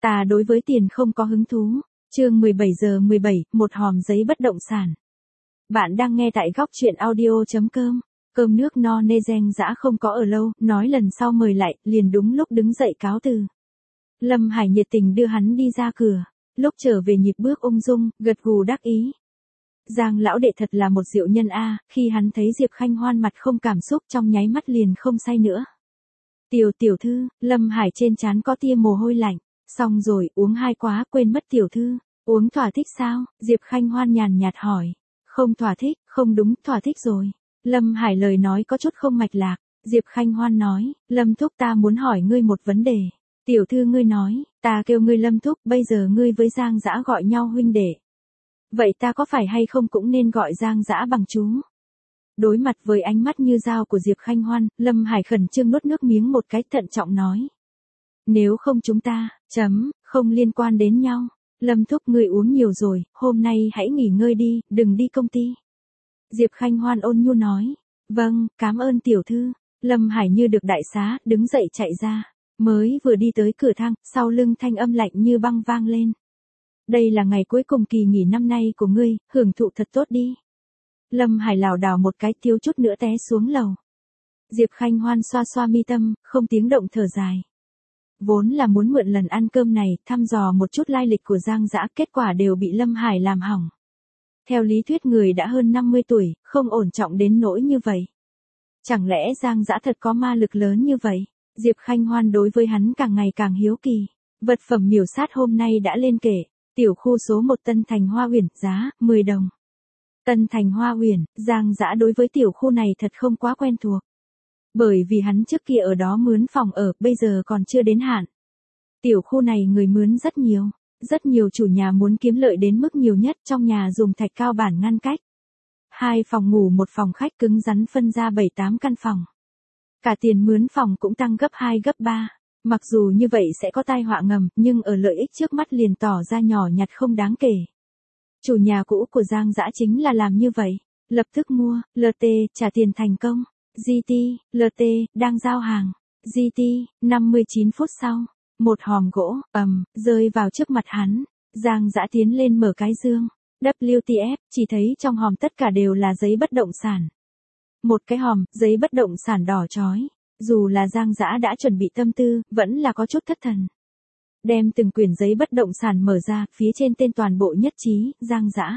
Ta đối với tiền không có hứng thú. Chương 17:17, một hòm giấy bất động sản. Bạn đang nghe tại góc truyện audio.com. Cơm nước no nê Giang Dã không có ở lâu, nói lần sau mời lại, liền đúng lúc đứng dậy cáo từ. Lâm Hải nhiệt tình đưa hắn đi ra cửa, lúc trở về nhịp bước ung dung, gật gù đắc ý. Giang lão đệ thật là một diệu nhân a, khi hắn thấy Diệp Khanh Hoan mặt không cảm xúc trong nháy mắt liền không say nữa. Tiểu thư, Lâm Hải trên trán có tia mồ hôi lạnh, xong rồi, uống hai quá quên mất tiểu thư, uống thỏa thích sao? Diệp Khanh Hoan nhàn nhạt hỏi. Không thỏa thích, không đúng, thỏa thích rồi. Lâm Hải lời nói có chút không mạch lạc, Diệp Khanh Hoan nói, Lâm thúc ta muốn hỏi ngươi một vấn đề. Tiểu thư ngươi nói, ta kêu ngươi Lâm thúc, bây giờ ngươi với Giang Dã gọi nhau huynh đệ. Vậy ta có phải hay không cũng nên gọi Giang Dã bằng chú? Đối mặt với ánh mắt như dao của Diệp Khanh Hoan, Lâm Hải khẩn trương nuốt nước miếng một cái thận trọng nói. Nếu không chúng ta, không liên quan đến nhau. Lâm thúc ngươi uống nhiều rồi, hôm nay hãy nghỉ ngơi đi, đừng đi công ty. Diệp Khanh Hoan ôn nhu nói. Vâng, cảm ơn tiểu thư. Lâm Hải như được đại xá, đứng dậy chạy ra. Mới vừa đi tới cửa thang, sau lưng thanh âm lạnh như băng vang lên. Đây là ngày cuối cùng kỳ nghỉ năm nay của ngươi, hưởng thụ thật tốt đi. Lâm Hải lảo đảo một cái thiếu chút nữa té xuống lầu. Diệp Khanh Hoan xoa xoa mi tâm, không tiếng động thở dài. Vốn là muốn mượn lần ăn cơm này, thăm dò một chút lai lịch của Giang Dã, kết quả đều bị Lâm Hải làm hỏng. Theo lý thuyết người đã hơn 50 tuổi, không ổn trọng đến nỗi như vậy. Chẳng lẽ Giang Dã thật có ma lực lớn như vậy? Diệp Khanh Hoan đối với hắn càng ngày càng hiếu kỳ. Vật phẩm miểu sát hôm nay đã lên kệ. Tiểu khu số 1 Tân Thành Hoa Uyển, giá 10 đồng. Tân Thành Hoa Uyển, Giang Dã đối với tiểu khu này thật không quá quen thuộc. Bởi vì hắn trước kia ở đó mướn phòng ở, bây giờ còn chưa đến hạn. Tiểu khu này người mướn rất nhiều chủ nhà muốn kiếm lợi đến mức nhiều nhất, trong nhà dùng thạch cao bản ngăn cách. 2 phòng ngủ 1 phòng khách cứng rắn phân ra 7-8 căn phòng. Cả tiền mướn phòng cũng tăng gấp 2 gấp 3. Mặc dù như vậy sẽ có tai họa ngầm, nhưng ở lợi ích trước mắt liền tỏ ra nhỏ nhặt không đáng kể. Chủ nhà cũ của Giang Dã chính là làm như vậy. Lập tức mua, LT, trả tiền thành công. GT, LT, đang giao hàng. GT, 59 phút sau. Một hòm gỗ, rơi vào trước mặt hắn. Giang Dã tiến lên mở cái dương. WTF, chỉ thấy trong hòm tất cả đều là giấy bất động sản. Một cái hòm, giấy bất động sản đỏ chói. Dù là Giang Dã đã chuẩn bị tâm tư, vẫn là có chút thất thần. Đem từng quyển giấy bất động sản mở ra, phía trên tên toàn bộ nhất trí, Giang Dã.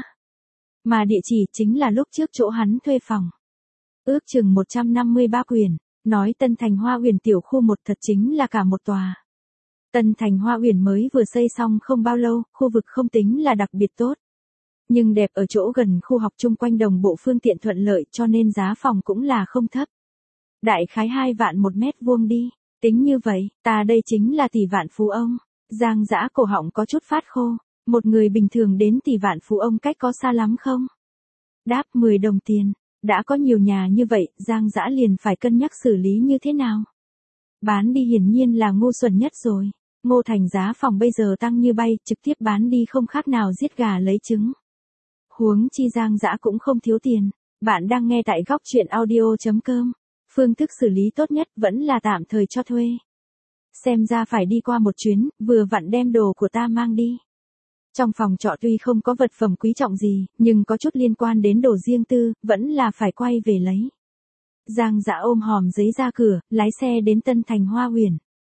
Mà địa chỉ chính là lúc trước chỗ hắn thuê phòng. Ước chừng 153 quyển, nói Tân Thành Hoa Uyển tiểu khu 1 thật chính là cả một tòa. Tân Thành Hoa Uyển mới vừa xây xong không bao lâu, khu vực không tính là đặc biệt tốt. Nhưng đẹp ở chỗ gần khu học chung quanh đồng bộ phương tiện thuận lợi cho nên giá phòng cũng là không thấp. Đại khái 2 vạn 1 mét vuông đi, tính như vậy, ta đây chính là tỷ vạn phú ông. Giang Dã cổ họng có chút phát khô, một người bình thường đến tỷ vạn phú ông cách có xa lắm không? Đáp 10 đồng tiền, đã có nhiều nhà như vậy, Giang Dã liền phải cân nhắc xử lý như thế nào? Bán đi hiển nhiên là ngu xuẩn nhất rồi. Ngô Thành giá phòng bây giờ tăng như bay, trực tiếp bán đi không khác nào giết gà lấy trứng. Huống chi Giang Dã cũng không thiếu tiền. Bạn đang nghe tại góc truyện audio.com. Phương thức xử lý tốt nhất vẫn là tạm thời cho thuê. Xem ra phải đi qua một chuyến, vừa vặn đem đồ của ta mang đi. Trong phòng trọ tuy không có vật phẩm quý trọng gì, nhưng có chút liên quan đến đồ riêng tư, vẫn là phải quay về lấy. Giang Dã ôm hòm giấy ra cửa, lái xe đến Tân Thành Hoa Uyển.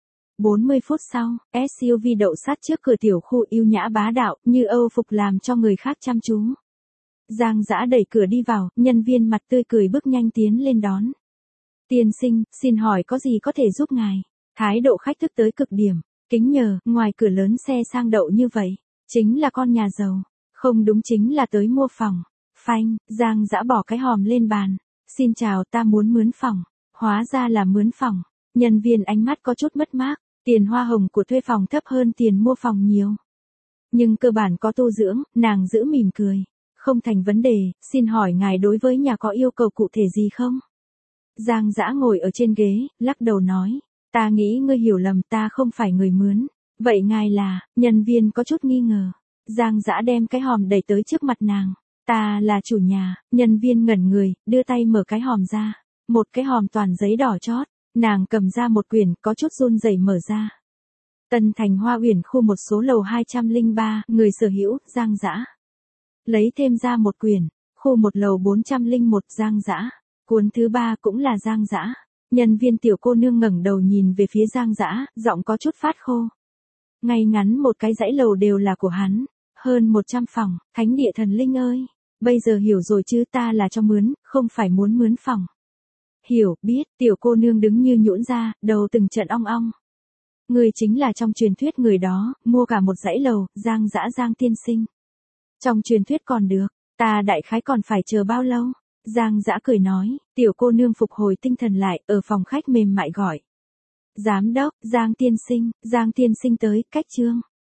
40 phút sau, SUV đậu sát trước cửa tiểu khu yêu nhã bá đạo, như Âu phục làm cho người khác chăm chú. Giang Dã đẩy cửa đi vào, nhân viên mặt tươi cười bước nhanh tiến lên đón. Tiên sinh, xin hỏi có gì có thể giúp ngài? Thái độ khách thức tới cực điểm, kính nhờ, ngoài cửa lớn xe sang đậu như vậy, chính là con nhà giàu, không đúng chính là tới mua phòng. Phanh, Giang Dã bỏ cái hòm lên bàn. Xin chào, ta muốn mướn phòng. Hóa ra là mướn phòng. Nhân viên ánh mắt có chút mất mát, tiền hoa hồng của thuê phòng thấp hơn tiền mua phòng nhiều. Nhưng cơ bản có tu dưỡng, nàng giữ mỉm cười. Không thành vấn đề, xin hỏi ngài đối với nhà có yêu cầu cụ thể gì không? Giang Dã ngồi ở trên ghế, lắc đầu nói. Ta nghĩ ngươi hiểu lầm, ta không phải người mướn. Vậy ngài là? Nhân viên có chút nghi ngờ. Giang Dã đem cái hòm đẩy tới trước mặt nàng. Ta là chủ nhà. Nhân viên ngẩn người, đưa tay mở cái hòm ra. Một cái hòm toàn giấy đỏ chót. Nàng cầm ra một quyển, có chút run rẩy mở ra. Tân Thành Hoa Uyển khu một số lầu 203, người sở hữu, Giang Dã. Lấy thêm ra một quyển, khu một lầu 401, Giang Dã. Cuốn thứ 3 cũng là Giang Dã. Nhân viên tiểu cô nương ngẩng đầu nhìn về phía Giang Dã, giọng có chút phát khô. Ngay ngắn một cái dãy lầu đều là của hắn. Hơn 100 phòng, thánh địa thần linh ơi. Bây giờ hiểu rồi chứ, ta là cho mướn, không phải muốn mướn phòng. Hiểu, biết, tiểu cô nương đứng như nhũn ra, đầu từng trận ong ong. Người chính là trong truyền thuyết người đó, mua cả một dãy lầu, Giang Dã Giang tiên sinh. Trong truyền thuyết còn được, ta đại khái còn phải chờ bao lâu? Giang Dã cười nói, tiểu cô nương phục hồi tinh thần lại, ở phòng khách mềm mại gọi. Giám đốc, Giang tiên sinh tới, cách chương.